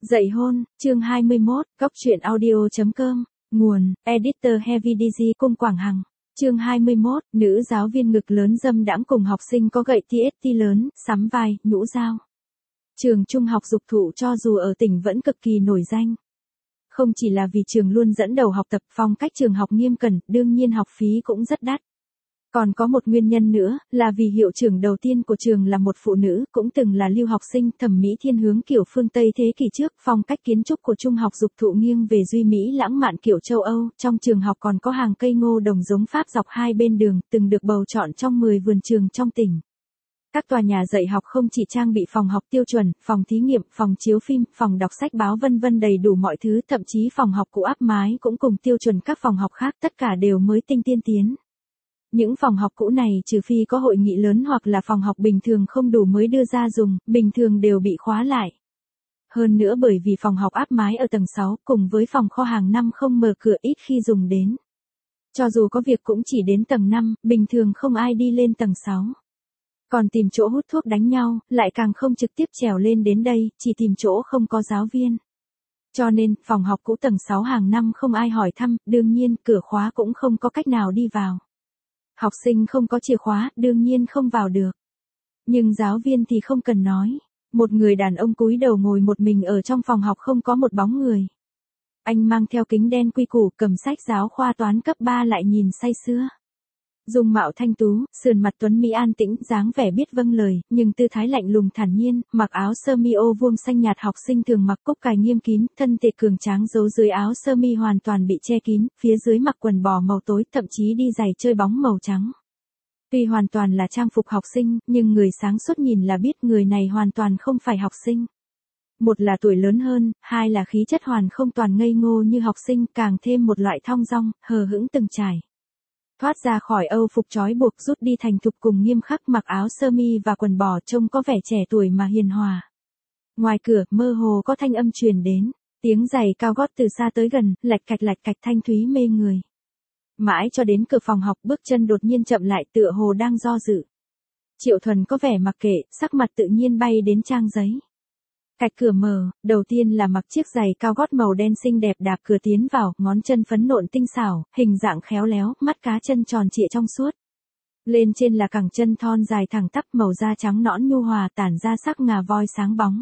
Dạy hôn, chương 21, góc truyện audio.com, nguồn, editor Heavy DG Cung Quảng Hằng. Chương 21, nữ giáo viên ngực lớn dâm đãng cùng học sinh có gậy TST lớn, sắm vai, nhũ dao. Trường trung học dục thụ cho dù ở tỉnh vẫn cực kỳ nổi danh. Không chỉ là vì trường luôn dẫn đầu học tập, phong cách trường học nghiêm cẩn, đương nhiên học phí cũng rất đắt. Còn có một nguyên nhân nữa, là vì hiệu trưởng đầu tiên của trường là một phụ nữ, cũng từng là lưu học sinh, thẩm mỹ thiên hướng kiểu phương Tây thế kỷ trước, phong cách kiến trúc của trung học dục thụ nghiêng về duy mỹ lãng mạn kiểu châu Âu, trong trường học còn có hàng cây ngô đồng giống Pháp dọc hai bên đường, từng được bầu chọn trong 10 vườn trường trong tỉnh. Các tòa nhà dạy học không chỉ trang bị phòng học tiêu chuẩn, phòng thí nghiệm, phòng chiếu phim, phòng đọc sách báo vân vân đầy đủ mọi thứ, thậm chí phòng học cũ áp mái cũng cùng tiêu chuẩn các phòng học khác, tất cả đều mới tinh tiên tiến. Những phòng học cũ này trừ phi có hội nghị lớn hoặc là phòng học bình thường không đủ mới đưa ra dùng, bình thường đều bị khóa lại. Hơn nữa bởi vì phòng học áp mái ở tầng 6 cùng với phòng kho hàng năm không mở cửa ít khi dùng đến. Cho dù có việc cũng chỉ đến tầng 5, bình thường không ai đi lên tầng 6. Còn tìm chỗ hút thuốc đánh nhau, lại càng không trực tiếp trèo lên đến đây, chỉ tìm chỗ không có giáo viên. Cho nên, phòng học cũ tầng 6 hàng năm không ai hỏi thăm, đương nhiên cửa khóa cũng không có cách nào đi vào. Học sinh không có chìa khóa, đương nhiên không vào được. Nhưng giáo viên thì không cần nói. Một người đàn ông cúi đầu ngồi một mình ở trong phòng học không có một bóng người. Anh mang theo kính đen quy củ, cầm sách giáo khoa toán cấp 3 lại nhìn say sưa. Dung mạo thanh tú, sườn mặt tuấn mỹ an tĩnh, dáng vẻ biết vâng lời, nhưng tư thái lạnh lùng thản nhiên, mặc áo sơ mi ô vuông xanh nhạt học sinh thường mặc cúc cài nghiêm kín, thân thể cường tráng giấu dưới áo sơ mi hoàn toàn bị che kín, phía dưới mặc quần bò màu tối, thậm chí đi giày chơi bóng màu trắng. Tuy hoàn toàn là trang phục học sinh, nhưng người sáng suốt nhìn là biết người này hoàn toàn không phải học sinh. Một là tuổi lớn hơn, hai là khí chất hoàn không toàn ngây ngô như học sinh, càng thêm một loại thong dong, hờ hững từng trải. Thoát ra khỏi âu phục trói buộc rút đi thành thục cùng nghiêm khắc, mặc áo sơ mi và quần bò trông có vẻ trẻ tuổi mà hiền hòa. Ngoài cửa, mơ hồ có thanh âm truyền đến, tiếng giày cao gót từ xa tới gần, lạch cạch thanh thúy mê người. Mãi cho đến cửa phòng học, bước chân đột nhiên chậm lại tựa hồ đang do dự. Triệu Thuần có vẻ mặc kệ, sắc mặt tự nhiên bay đến trang giấy. Cạch cửa mở, đầu tiên là mặc chiếc giày cao gót màu đen xinh đẹp đạp cửa tiến vào, ngón chân phấn nộn tinh xảo, hình dạng khéo léo, mắt cá chân tròn trịa trong suốt. Lên trên là cẳng chân thon dài thẳng tắp, màu da trắng nõn nhu hòa tản ra sắc ngà voi sáng bóng.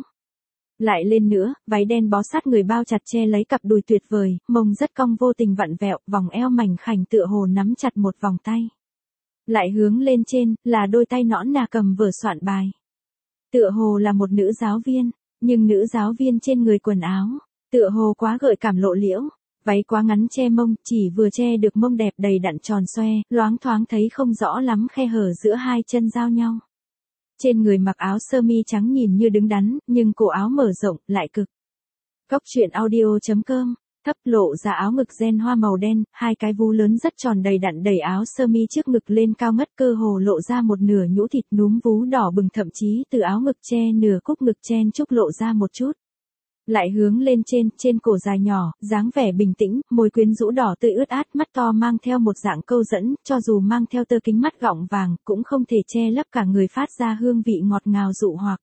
Lại lên nữa, váy đen bó sát người bao chặt che lấy cặp đùi tuyệt vời, mông rất cong vô tình vặn vẹo, vòng eo mảnh khảnh tựa hồ nắm chặt một vòng tay. Lại hướng lên trên, là đôi tay nõn nà cầm vở soạn bài. Tựa hồ là một nữ giáo viên. Nhưng nữ giáo viên trên người quần áo, tựa hồ quá gợi cảm lộ liễu, váy quá ngắn che mông, chỉ vừa che được mông đẹp đầy đặn tròn xoe, loáng thoáng thấy không rõ lắm khe hở giữa hai chân giao nhau. Trên người mặc áo sơ mi trắng nhìn như đứng đắn, nhưng cổ áo mở rộng, lại cực. Góc truyện audio.com, thấp lộ ra áo ngực ren hoa màu đen, hai cái vú lớn rất tròn đầy đặn đẩy áo sơ mi trước ngực lên cao ngất cơ hồ lộ ra một nửa nhũ thịt núm vú đỏ bừng thậm chí từ áo ngực che nửa cúc ngực chen chúc lộ ra một chút. Lại hướng lên trên cổ dài nhỏ, dáng vẻ bình tĩnh, môi quyến rũ đỏ tươi ướt át, mắt to mang theo một dạng câu dẫn, cho dù mang theo tơ kính mắt gọng vàng, cũng không thể che lấp cả người phát ra hương vị ngọt ngào dụ hoặc.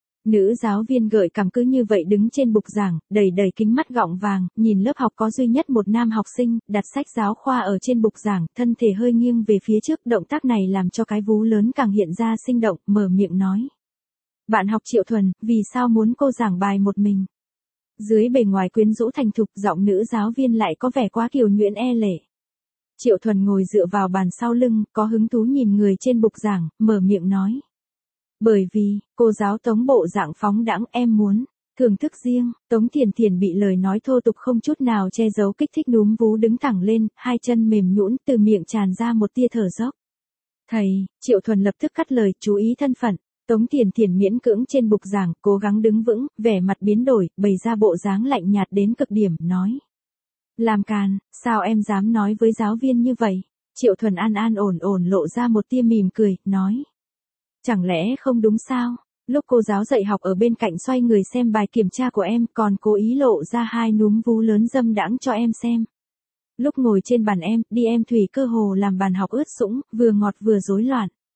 Nữ giáo viên gợi cảm cứ như vậy đứng trên bục giảng, đầy kính mắt gọng vàng, nhìn lớp học có duy nhất một nam học sinh, đặt sách giáo khoa ở trên bục giảng, thân thể hơi nghiêng về phía trước, động tác này làm cho cái vú lớn càng hiện ra sinh động, mở miệng nói. Bạn học Triệu Thuần, vì sao muốn cô giảng bài một mình? Dưới bề ngoài quyến rũ thành thục, giọng nữ giáo viên lại có vẻ quá kiều nhuyễn e lệ. Triệu Thuần ngồi dựa vào bàn sau lưng, có hứng thú nhìn người trên bục giảng, mở miệng nói. Bởi vì, cô giáo Tống bộ dạng phóng đãng, em muốn thưởng thức riêng. Tống Thiền bị lời nói thô tục không chút nào che giấu kích thích núm vú đứng thẳng lên, hai chân mềm nhũn, từ miệng tràn ra một tia thở dốc. Thầy, Triệu Thuần lập tức cắt lời, chú ý thân phận. Tống Thiền miễn cưỡng trên bục giảng, cố gắng đứng vững, vẻ mặt biến đổi, bày ra bộ dáng lạnh nhạt đến cực điểm, nói. Làm càn, sao em dám nói với giáo viên như vậy? Triệu Thuần an ổn lộ ra một tia mỉm cười, nói. Chẳng lẽ không đúng sao? Lúc cô giáo dạy học ở bên cạnh xoay người xem bài kiểm tra của em, còn cố ý lộ ra hai núm vú lớn dâm đãng cho em xem. Lúc ngồi trên bàn em, đi em thủy cơ hồ làm bàn học ướt sũng, vừa ngọt vừa rối loạn.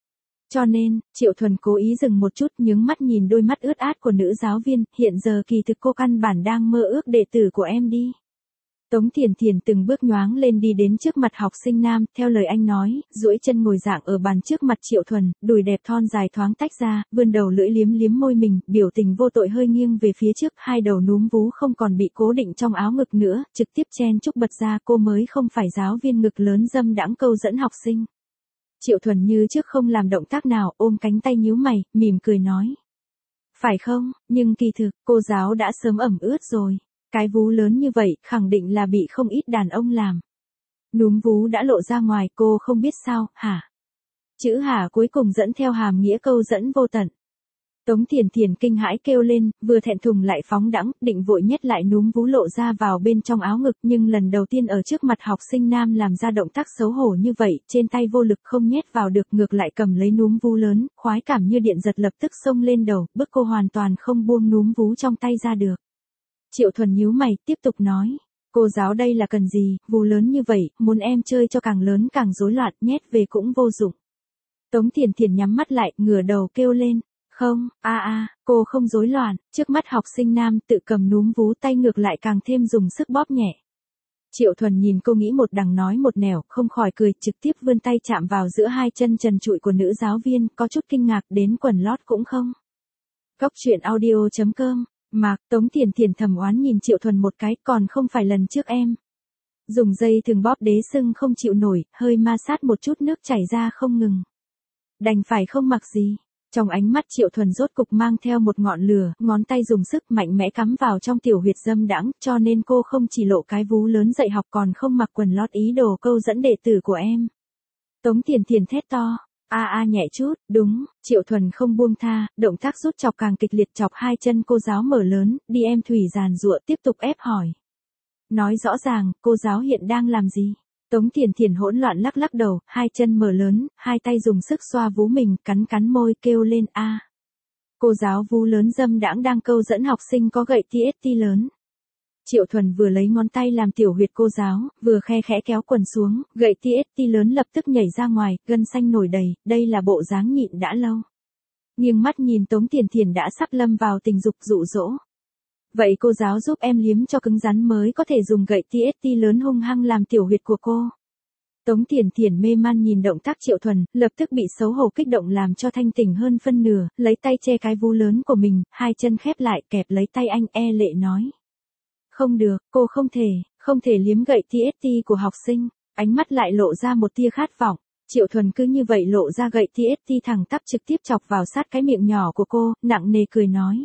Cho nên, Triệu Thuần cố ý dừng một chút nhướng mắt nhìn đôi mắt ướt át của nữ giáo viên, hiện giờ kỳ thực cô căn bản đang mơ ước đệ tử của em đi. Tống Thiền Thiền từng bước nhoáng lên đi đến trước mặt học sinh nam, theo lời anh nói, duỗi chân ngồi dạng ở bàn trước mặt Triệu Thuần, đùi đẹp thon dài thoáng tách ra, vươn đầu lưỡi liếm liếm môi mình, biểu tình vô tội hơi nghiêng về phía trước, hai đầu núm vú không còn bị cố định trong áo ngực nữa, trực tiếp chen chúc bật ra, cô mới không phải giáo viên ngực lớn dâm đãng câu dẫn học sinh. Triệu Thuần như trước không làm động tác nào, ôm cánh tay nhíu mày, mỉm cười nói. Phải không, nhưng kỳ thực, cô giáo đã sớm ẩm ướt rồi. Cái vú lớn như vậy, khẳng định là bị không ít đàn ông làm. Núm vú đã lộ ra ngoài, cô không biết sao, hả? Chữ hả cuối cùng dẫn theo hàm nghĩa câu dẫn vô tận. Tống Thiền Thiền kinh hãi kêu lên, vừa thẹn thùng lại phóng đãng, định vội nhét lại núm vú lộ ra vào bên trong áo ngực, nhưng lần đầu tiên ở trước mặt học sinh nam làm ra động tác xấu hổ như vậy, trên tay vô lực không nhét vào được, ngược lại cầm lấy núm vú lớn, khoái cảm như điện giật lập tức xông lên đầu, bức cô hoàn toàn không buông núm vú trong tay ra được. Triệu Thuần nhíu mày, tiếp tục nói, cô giáo đây là cần gì, vú lớn như vậy, muốn em chơi cho càng lớn càng rối loạn, nhét về cũng vô dụng. Tống Thiền Thiền nhắm mắt lại, ngửa đầu kêu lên, không, cô không rối loạn, trước mắt học sinh nam tự cầm núm vú tay ngược lại càng thêm dùng sức bóp nhẹ. Triệu Thuần nhìn cô nghĩ một đằng nói một nẻo, không khỏi cười, trực tiếp vươn tay chạm vào giữa hai chân trần trụi của nữ giáo viên, có chút kinh ngạc đến quần lót cũng không. Cóc truyện audio.com Mạc, Tống Thiền Thiền thầm oán nhìn Triệu Thuần một cái, còn không phải lần trước em. Dùng dây thường bóp đế sưng không chịu nổi, hơi ma sát một chút nước chảy ra không ngừng. Đành phải không mặc gì. Trong ánh mắt Triệu Thuần rốt cục mang theo một ngọn lửa, ngón tay dùng sức mạnh mẽ cắm vào trong tiểu huyệt dâm đãng, cho nên cô không chỉ lộ cái vú lớn dạy học còn không mặc quần lót ý đồ câu dẫn đệ tử của em. Tống Thiền Thiền thét to. Nhẹ chút, đúng, Triệu Thuần không buông tha, động tác rút chọc càng kịch liệt, chọc hai chân cô giáo mở lớn, đi em thủy giàn giụa tiếp tục ép hỏi. Nói rõ ràng, cô giáo hiện đang làm gì? Tống Thiền Thiền hỗn loạn lắc lắc đầu, hai chân mở lớn, hai tay dùng sức xoa vú mình, cắn cắn môi kêu lên a. Cô giáo vú lớn dâm đãng đang câu dẫn học sinh có gậy TST lớn. Triệu Thuần vừa lấy ngón tay làm tiểu huyệt cô giáo, vừa khe khẽ kéo quần xuống, gậy TST lớn lập tức nhảy ra ngoài, gân xanh nổi đầy, đây là bộ dáng nhịn đã lâu. Nghiêng mắt nhìn Tống Thiền Thiền đã sắp lâm vào tình dục dụ dỗ. Vậy cô giáo giúp em liếm cho cứng rắn mới có thể dùng gậy TST lớn hung hăng làm tiểu huyệt của cô. Tống Thiền Thiền mê man nhìn động tác Triệu Thuần, lập tức bị xấu hổ kích động làm cho thanh tỉnh hơn phân nửa, lấy tay che cái vú lớn của mình, hai chân khép lại kẹp lấy tay anh lệ nói. Không được, cô không thể liếm gậy TST của học sinh, ánh mắt lại lộ ra một tia khát vọng. Triệu Thuần cứ như vậy lộ ra gậy TST thẳng tắp trực tiếp chọc vào sát cái miệng nhỏ của cô, nặng nề cười nói.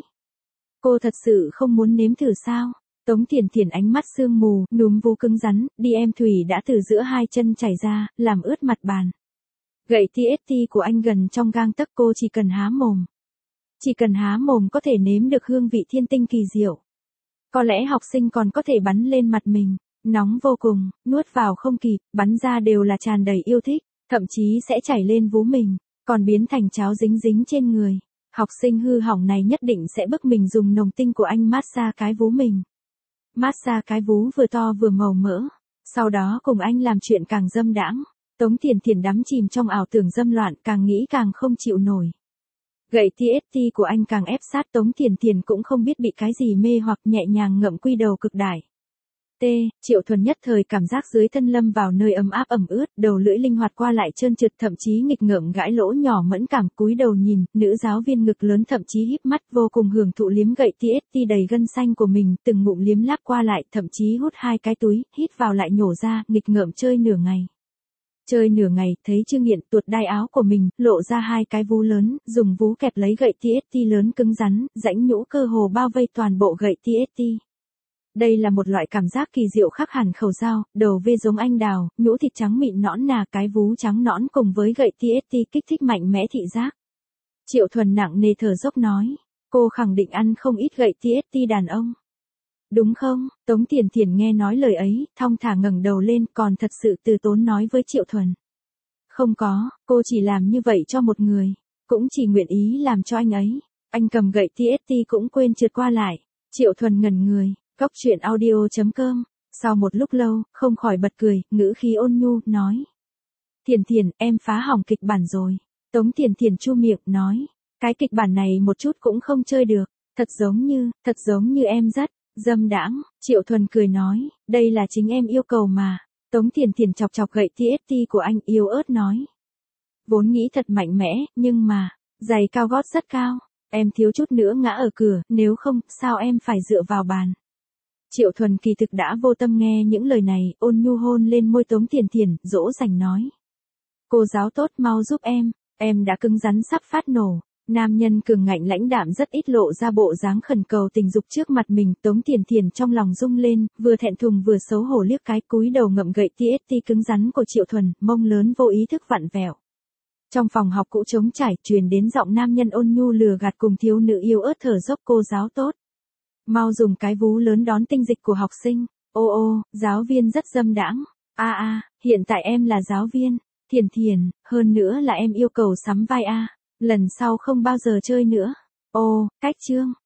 Cô thật sự không muốn nếm thử sao? Tống Thiền Thiền ánh mắt sương mù, núm vú cứng rắn, đi em thủy đã từ giữa hai chân chảy ra, làm ướt mặt bàn. Gậy TST của anh gần trong gang tấc, cô chỉ cần há mồm. Chỉ cần há mồm có thể nếm được hương vị thiên tinh kỳ diệu. Có lẽ học sinh còn có thể bắn lên mặt mình, nóng vô cùng, nuốt vào không kịp, bắn ra đều là tràn đầy yêu thích, thậm chí sẽ chảy lên vú mình, còn biến thành cháo dính dính trên người. Học sinh hư hỏng này nhất định sẽ bức mình dùng nồng tinh của anh massage cái vú mình. Massage cái vú vừa to vừa màu mỡ, sau đó cùng anh làm chuyện càng dâm đãng. Tống Thiền Thiền đắm chìm trong ảo tưởng dâm loạn, càng nghĩ càng không chịu nổi. Gậy TST của anh càng ép sát, Tống Thiền Thiền cũng không biết bị cái gì mê hoặc, nhẹ nhàng ngậm quy đầu cực đại. Triệu Thuần nhất thời cảm giác dưới thân lâm vào nơi ấm áp ẩm ướt, đầu lưỡi linh hoạt qua lại trơn trượt, thậm chí nghịch ngợm gãi lỗ nhỏ mẫn cảm, cúi đầu nhìn, nữ giáo viên ngực lớn thậm chí híp mắt vô cùng hưởng thụ liếm gậy TST đầy gân xanh của mình, từng ngụm liếm láp qua lại, thậm chí hút hai cái túi, hít vào lại nhổ ra, nghịch ngợm chơi nửa ngày. Chơi nửa ngày, thấy chưa nghiện, tuột đai áo của mình, lộ ra hai cái vú lớn, dùng vú kẹp lấy gậy TST lớn cứng rắn, rãnh nhũ cơ hồ bao vây toàn bộ gậy TST. Đây là một loại cảm giác kỳ diệu khác hẳn khẩu dao, đầu vê giống anh đào, nhũ thịt trắng mịn nõn nà, cái vú trắng nõn cùng với gậy TST kích thích mạnh mẽ thị giác. Triệu Thuần nặng nề thở dốc nói, cô khẳng định ăn không ít gậy TST đàn ông. Đúng không? Tống Thiền Thiền nghe nói lời ấy, thong thả ngẩng đầu lên, còn thật sự từ tốn nói với Triệu Thuần. Không có, cô chỉ làm như vậy cho một người, cũng chỉ nguyện ý làm cho anh ấy. Anh cầm gậy TST cũng quên trượt qua lại. Triệu Thuần ngẩn người. Cóc truyện audio.com, sau một lúc lâu, không khỏi bật cười, ngữ khí ôn nhu, nói. Thiền Thiền, em phá hỏng kịch bản rồi. Tống Thiền Thiền chu miệng nói, cái kịch bản này một chút cũng không chơi được, thật giống như em rất dâm đãng. Triệu Thuần cười nói, đây là chính em yêu cầu mà. Tống Thiền Thiền chọc chọc gậy TST của anh, yếu ớt nói. Vốn nghĩ thật mạnh mẽ, nhưng mà, giày cao gót rất cao, em thiếu chút nữa ngã ở cửa, nếu không, sao em phải dựa vào bàn. Triệu Thuần kỳ thực đã vô tâm nghe những lời này, ôn nhu hôn lên môi Tống Thiền Thiền, dỗ dành nói. Cô giáo tốt, mau giúp em đã cứng rắn sắp phát nổ. Nam nhân cường ngạnh lãnh đạm rất ít lộ ra bộ dáng khẩn cầu tình dục trước mặt mình. Tống Thiền Thiền trong lòng rung lên, vừa thẹn thùng vừa xấu hổ liếc cái, cúi đầu ngậm gậy TST cứng rắn của Triệu Thuần, mông lớn vô ý thức vặn vẹo. Trong phòng học cũ trống trải, truyền đến giọng nam nhân ôn nhu lừa gạt cùng thiếu nữ yêu ớt thở dốc, cô giáo tốt. Mau dùng cái vú lớn đón tinh dịch của học sinh. Ô, giáo viên rất dâm đãng. Hiện tại em là giáo viên. Thiền Thiền, hơn nữa là em yêu cầu sắm vai a. Lần sau không bao giờ chơi nữa. Cách chương.